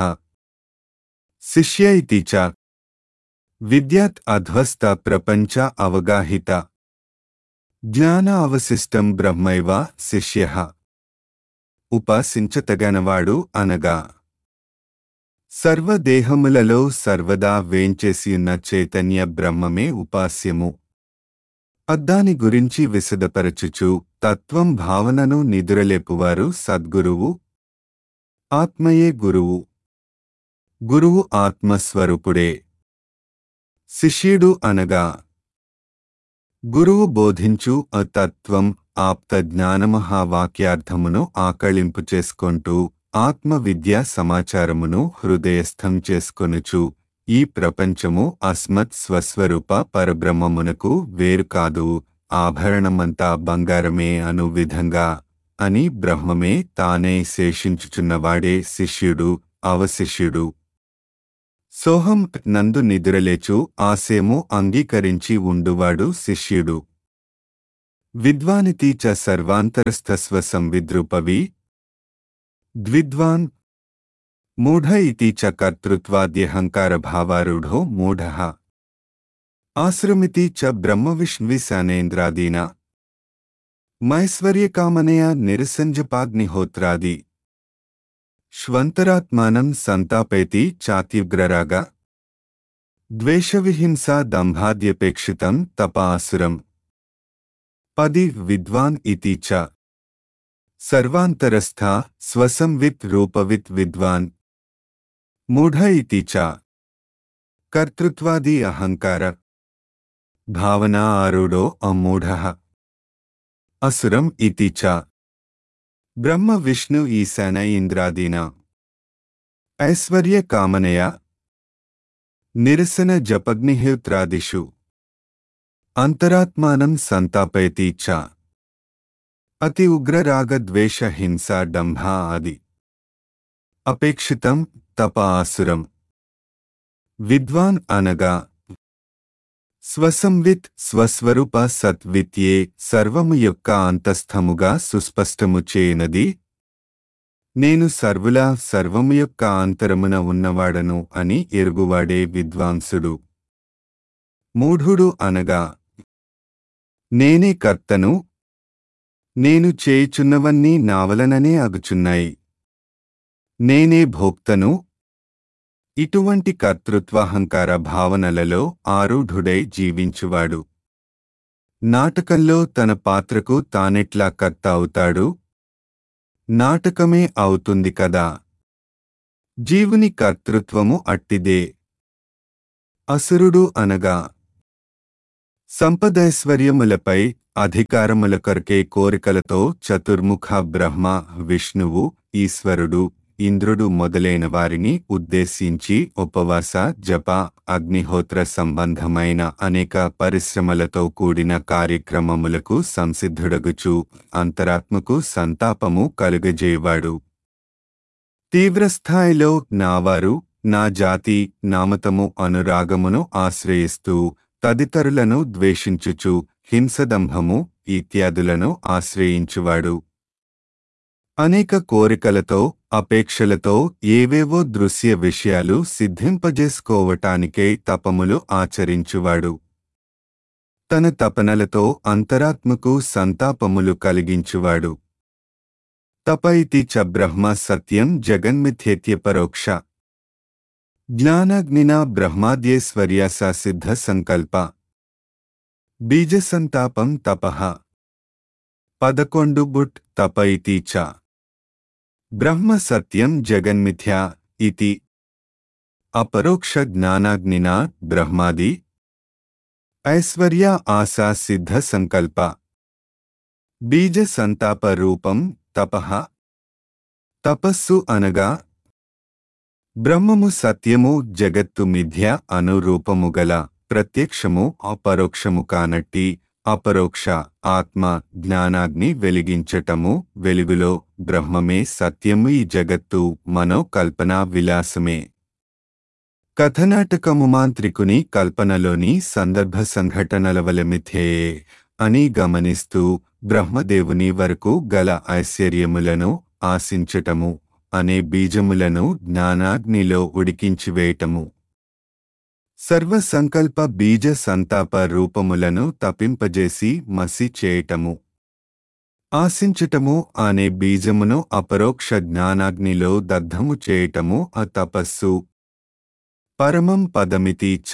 Speaker 1: శిష్య ఇతి చ విద్యాత్ అధ్వస్త ప్రపంచ అవగాహిత జ్ఞాన అవశిష్టం బ్రహ్మైవ శిష్యః. ఉపాసించతగనవాడు అనగా సర్వదేహములలో సర్వదా వేంచేసియున్న చైతన్య బ్రహ్మమే ఉపాస్యము. అద్దాని గురించి విశదపరచుచు తత్వం భావనను నిదురలేపువారు సద్గురువు. ఆత్మయే గురువు. గురువు ఆత్మస్వరూపుడే. శిష్యుడు అనగా గురువు బోధించు తత్వం, ఆప్త జ్ఞానమహావాక్యార్థమును ఆకళింపు చేసుకొంటూ ఆత్మ విద్య సమాచారమును హృదయస్థం చేసుకొనుచు ఈ ప్రపంచము అస్మత్ స్వస్వరూప పరబ్రహ్మమునకు వేరు కాదు, ఆభరణమంతా బంగారమే అను విధంగా అని బ్రహ్మమే తానే శేషించుచున్నవాడే శిష్యుడు, అవశిష్యుడు. సోహం నందు నిదురలేచు ఆశయము అంగీకరించి ఉండువాడు శిష్యుడు. విద్వానితి చ సర్వాంతరస్థస్వ సంవిద్రూపవి ద్విద్వాన్ మూఢ ఇతి చ కర్తృత్వాద్యహంకారభావారూఢో మూఢః ఆశ్రమితి చ బ్రహ్మవిష్ణువిశానేంద్రాదీనా మైశ్వర్యకామనయా నిరసంజపాగ్నిహోత్రాది ష్వంతరాత్మానం సంతాపేతి చాత్యుగ్రరాగ ద్వేషవిహింసా దంభాద్యపేక్షితం తప ఆసురం. పది విద్వాన్ ఇతి చ సర్వాంతరస్థ స్వసంవిత్ రూపవిత్ విద్వాన్ మూఢ ఇతి చ కర్తృత్వాది అహంకార భావనా ఆరూఢో అమూఢః అసురం ఇతి చ బ్రహ్మ విష్ణు ఈశాన ఇంద్రాదీనా ఐశ్వర్య కామనయా నిరసన జపగ్నిహోత్రాదిషు అంతరాత్మానం సంతాపయతి చ అతి ఉగ్రరాగ ద్వేష హింసా డంభా ఆది అపేక్షితం తప ఆసురం. విద్వాన్ అనగా స్వసంవిత్ స్వస్వరూప సత్విత్యే సర్వము యొక్క అంతస్థముగా సుస్పష్టము చేయనది. నేను సర్వులా సర్వము యొక్క ఆంతరమున ఉన్నవాడను అని ఎరుగువాడే విద్వాంసుడు. మూఢుడు అనగా నేనే కర్తను, నేను చేయుచున్నవన్నీ నావలననే అగుచున్నాయి, నేనే భోక్తను, ఇటువంటి కర్తృత్వాహంకార భావనలలో ఆరూఢుడై జీవించువాడు. నాటకంలో తన పాత్రకు తానెట్లా కర్త అవుతాడు? నాటకమే అవుతుంది కదా. జీవుని కర్తృత్వము అట్టిదే. అసురుడు అనగా సంపదైశ్వర్యములపై అధికారముల కొరకే కోరికలతో చతుర్ముఖ బ్రహ్మ, విష్ణువు, ఈశ్వరుడు, ఇంద్రుడు మొదలైన వారిని ఉద్దేశించి ఉపవాస, జప, అగ్నిహోత్ర సంబంధమైన అనేక పరిశ్రమలతో కూడిన కార్యక్రమములకు సంసిద్ధుడగుచు అంతరాత్మకు సంతాపము కలుగజేవాడు. తీవ్రస్థాయిలో నావారు, నా జాతి, నామతము అనురాగమును ఆశ్రయిస్తూ తదితరులను ద్వేషించుచు హింసదంభము ఇత్యాదులను ఆశ్రయించువాడు. అనేక కోరికలతో, అపేక్షలతో ఏవేవో దృశ్య విషయాలు సిద్ధింపజేసుకోవటానికై తపములు ఆచరించువాడు. తన తపనలతో అంతరాత్మకు సంతాపములు కలిగించువాడు. తప ఇతి చ బ్రహ్మ సత్యం జగన్మిథ్యేత్య పరోక్ష జ్ఞానాగ్నినా బ్రహ్మాద్యేశ్వర్యాసా సిద్ధ సంకల్ప బీజసంతాపం తపః. పదకొండు బుట్ తప ఇతి చ బ్రహ్మ సత్యం జగన్మిథ్యా ఇతి అపరోక్ష జ్ఞానాగ్నినా బ్రహ్మాది ఐశ్వర్య ఆశా సిద్ధ సంకల్ప బీజ సంతాప రూపం తపః. తపస్సు అనగా బ్రహ్మము సత్యము, జగత్తు మిథ్య అను రూపము గల ప్రత్యక్షము అపరోక్షము కానట్టి అపరోక్ష ఆత్మ జ్ఞానాగ్ని వెలిగించటము. వెలుగులో బ్రహ్మమే సత్యము, ఈ జగత్తు మనో కల్పనా విలాసమే. కథనాటకము మాంత్రికుని కల్పనలోని సందర్భ సంఘటనలవలె మిథ్యయే అని గమనిస్తూ బ్రహ్మదేవుని వరకు గల ఐశ్వర్యములను ఆశించటము అనే బీజములను జ్ఞానాగ్నిలో ఉడికించివేయటము. సర్వసంకల్ప బీజ సంతాప రూపములను తపింపజేసి మసి చేయటము. ఆశించటము అనే బీజమును అపరోక్ష జ్ఞానాగ్నిలో దగ్ధము చేయటము ఆ తపస్సు. పరమం పదమితి చ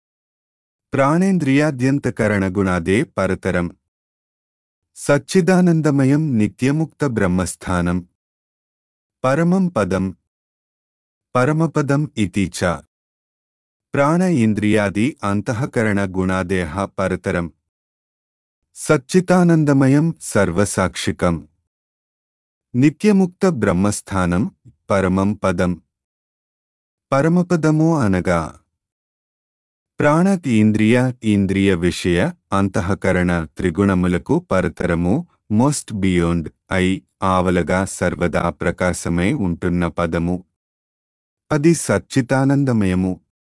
Speaker 1: ప్రాణేంద్రియాద్యంతకరణగుణాదే పరతరం సచ్చిదానందమయం నిత్యముక్త బ్రహ్మస్థానం. పరమం పదం పరమపదం ఇతి చ ప్రాణ ఇంద్రియాది అంతఃకరణ గుణాదేహ పరతరం సచ్చిదానందమయం సర్వసాక్షికం నిత్యముక్త బ్రహ్మస్థానం పరమం పదం. పరమపదము అనగా ప్రాణ ఇంద్రియ ఇంద్రియ విషయ అంతఃకరణ త్రిగుణములకు పరతరము, మోస్ట్ బియోండ్ అయి ఆవలగా సర్వదా ప్రకాశమై ఉంటున్న పదము. అది సచ్చితానందమయము.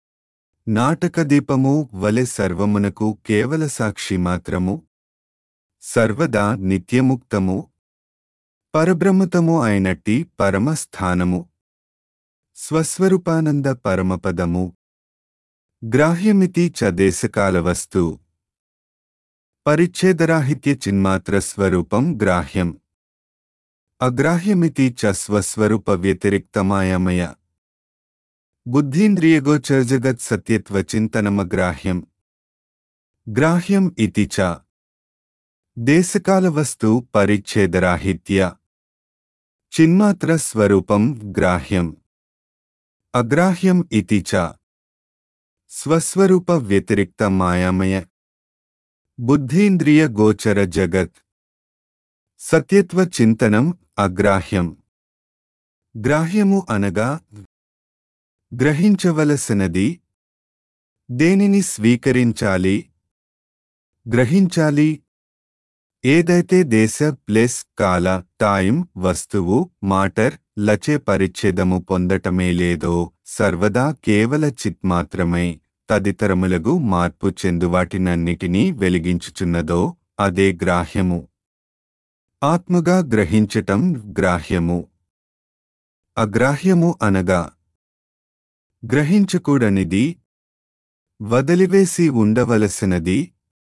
Speaker 1: నాటకదీపము వలె సర్వమునకు కేవల సాక్షి మాత్రము. సర్వదా నిత్యముక్తము పరబ్రహ్మతము అయినట్టి పరమస్థానము. స్వస్వరూపానంద పరమపదము. గ్రాహ్యమితి చ దేశకాలవస్తు పరిచ్ఛేదరాహిత్య చిన్మాత్ర స్వరూపం గ్రాహ్యం. అగ్రాహ్యమితి చ స్వస్వరూప వ్యతిరిక్తమాయమయ బుద్ధీంద్రియగోచర జగత్ సత్యత్వ చింతనమగ్రాహ్యం. గ్రాహ్యం ఇతి చ దేశకాలవస్తు పరిచ్ఛేదరాహిత్య చిన్మాత్ర స్వరూపం గ్రాహ్యం. అగ్రాహ్యం ఇతి చ స్వస్వరూప వ్యతిరిక్త మాయామయ బుద్ధీంద్రియ గోచర జగత్ సత్యత్వ చింతనం అగ్రాహ్యం. గ్రాహ్యము అనగా గ్రహించవలసినది. దేనిని స్వీకరించాలి, గ్రహించాలి. ఏదైతే దేశ ప్లస్ కాల టైం వస్తువు మాటర్ లచే పరిచ్ఛేదము పొందటమే లేదో, సర్వదా కేవల చిత్ మాత్రమై తదితరములగు మార్పు చెందువాటినన్నిటినీ వెలిగించుచున్నదో అదే గ్రాహ్యము. ఆత్మగా గ్రహించటం గ్రాహ్యము. అగ్రాహ్యము అనగా గ్రహించకూడనిది, వదిలివేసి ఉండవలసినది.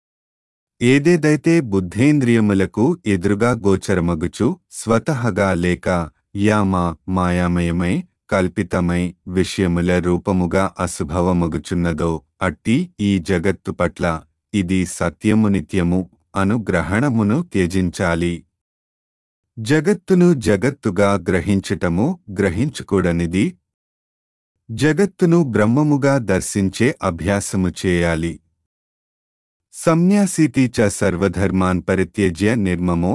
Speaker 1: ఏదేదైతే బుద్ధేంద్రియములకు ఎదురుగా గోచరమగుచు స్వతహగా లేక యామా మాయామయమై కల్పితమై విషయముల రూపముగా అశుభవమగుచున్నదో అట్టి ఈ జగత్తు పట్ల ఇది సత్యము నిత్యము అను గ్రహణమును త్యజించాలి. జగత్తును జగత్తుగా గ్రహించటము గ్రహించకూడనిది. జగత్తును బ్రహ్మముగా దర్శించే అభ్యాసము చేయాలి. సన్యాసీతి చ సర్వధర్మాన్ పరిత్యజ్య నిర్మమో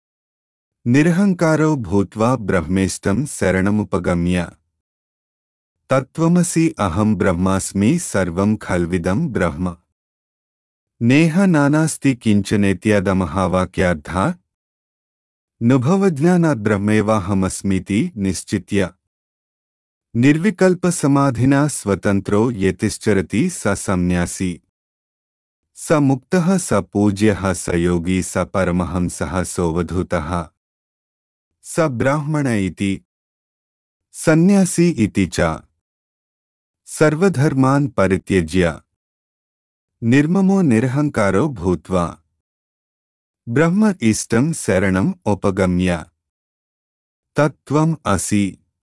Speaker 1: నిరహంకారో భూత్వా బ్రహ్మేష్టం శరణముపగమ్య తత్వమసి అహం బ్రహ్మాస్మి సర్వం ఖల్విదం బ్రహ్మ నేహ నానాస్తి కించనేత్యాదమహావాక్యార్థా నుభవజ్ఞానాద్ బ్రహ్మేవాహమస్మితి నిశ్చిత్య నిర్వికల్ప సమాధినా స్వతంత్రో యతిశ్చరతి స సన్యాసి స ముక్తః స పూజ్యః స యోగి స పరమహంసః సోవధూతః స బ్రాహ్మణ ఇతి. సన్యాసి ఇతి చ సర్వధర్మాన్ పరిత్యజ్య నిర్మమో నిరహంకారో భూత్వా బ్రహ్మ ఇష్టం శరణం ఉపగమ్య తత్వం అసి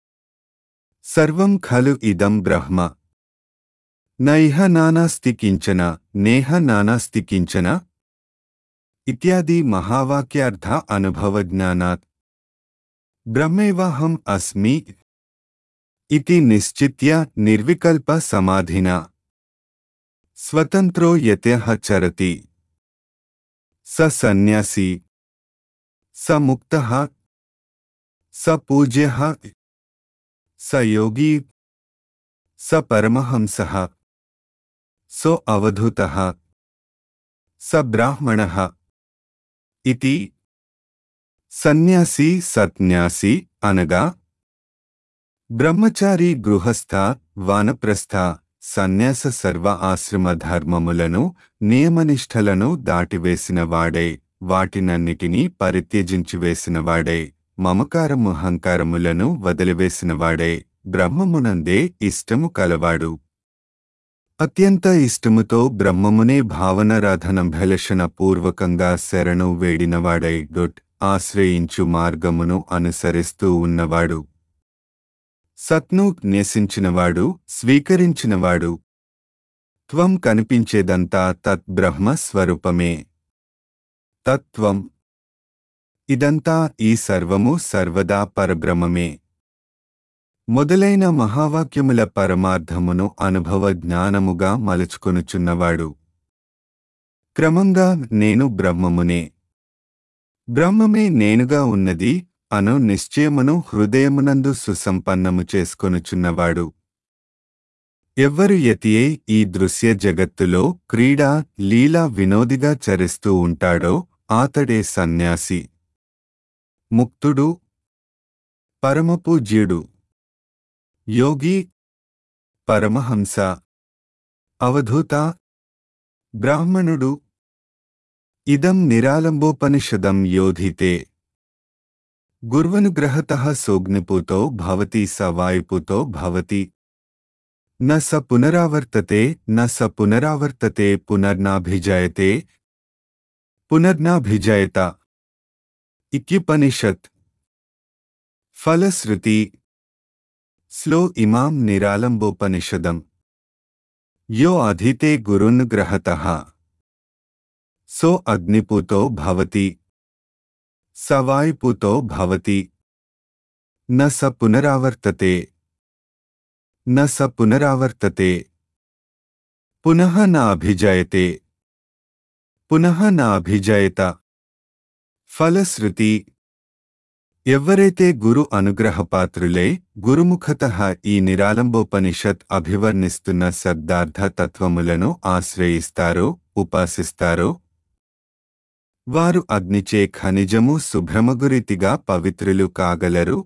Speaker 1: సర్వం ఖలు ఇదం బ్రహ్మ నైహ నానాస్తి కించన నేహ నానాస్తి కించన ఇత్యాది మహావాక్యార్థ అనుభవజ్ఞానాత్ బ్రహ్మైవాహం అస్మి ఇతి నిశ్చిత్య నిర్వికల్ప సమాధినా స్వతంత్రో యతః చరతి స సన్యాసి స ముక్తః స పూజ్యః స యోగి స పరమహంసః సో అవధూతః స బ్రాహ్మణః ఇతి. సన్యాసి సన్యాసి అనగా బ్రహ్మచారి గృహస్థ వానప్రస్థ సన్యాస సర్వ ఆశ్రమ ధర్మములను నియమనిష్టలను దాటివేసినవాడై వాటినన్నిటినీ పరిత్యజించివేసినవాడై మమకారము అహంకారములను వదిలివేసినవాడై బ్రహ్మమునందే ఇష్టము కలవాడు. అత్యంత ఇష్టముతో బ్రహ్మమునే భావనారాధనంభలషణ పూర్వకంగా శరణు వేడినవాడై డొట్ ఆశ్రయించు మార్గమును అనుసరిస్తూ ఉన్నవాడు. సత్ను న్యసించినవాడు, స్వీకరించినవాడు. త్వం కనిపించేదంతా తత్ బ్రహ్మ స్వరూపమే. తత్వం ఇదంతా ఈ సర్వము సర్వదా పరబ్రహ్మమే. మొదలైన మహావాక్యముల పరమార్థమును అనుభవ జ్ఞానముగా మలుచుకొనుచున్నవాడు. క్రమంగా నేను బ్రహ్మమునే, బ్రహ్మమే నేనుగా ఉన్నది అను నిశ్చయమును హృదయమునందు సుసంపన్నము చేసుకొనుచున్నవాడు. ఎవ్వరు యతియే ఈ దృశ్య జగత్తులో క్రీడా లీలా వినోదిగా చరిస్తూ ఉంటాడో ఆతడే సన్యాసి, ముక్తుడు, పరమపూజ్యుడు, యోగి, పరమహంస, అవధూత, బ్రాహ్మణుడు. ఇదం నిరాలంబోపనిషదం యోధితే గుర్వనుగ్రహతః సోగ్నిపూతో భవతి స వాయుపూతో భవతి. న స పునరావర్తతే న స పునరావర్తతే పునర్నాభిజాయతే పునర్నాభిజాయత. ఇక్యుపనిషత్. ఫలశ్రుతి. శ్లో ఇమాం నిరాలంబోపనిషదం యో అధీతే గురునుగ్రహతః సో అగ్నిపూతో భవతి స వాయుపూతో భవతి. న స పునరావర్తతే న స పునరావర్తతే పునః న అభిజాయతే పునః న అభిజాయత. ఫలశ్రుతి. ఎవ్వరైతే గురు అనుగ్రహపాత్రులై గురుముఖతః ఈ నిరాలంబోపనిషత్ అభివర్ణిస్తున్న శబ్దార్థ తత్వములను ఆశ్రయిస్తారో ఉపాసిస్తారో వారు అగ్నిచే ఖనిజము శుభ్రమగురీతిగా పవిత్రులు కాగలరు.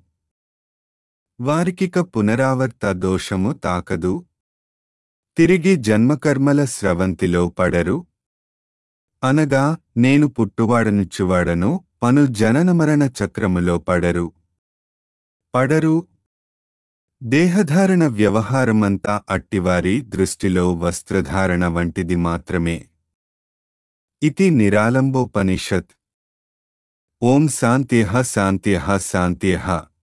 Speaker 1: వారికిక పునరావర్త దోషము తాకదు. తిరిగి జన్మకర్మల స్రవంతిలో పడరు. అనగా నేను పుట్టువాడనుచ్చువాడను పను జననమరణ చక్రములో పడరు. పడరు. దేహధారణ వ్యవహారమంతా అట్టివారి దృష్టిలో వస్త్రధారణ వంటిది మాత్రమే. ఇతి నిరాలంబోపనిషత్. ఓం శాంత్యః శాంత్యః శాంత్యః.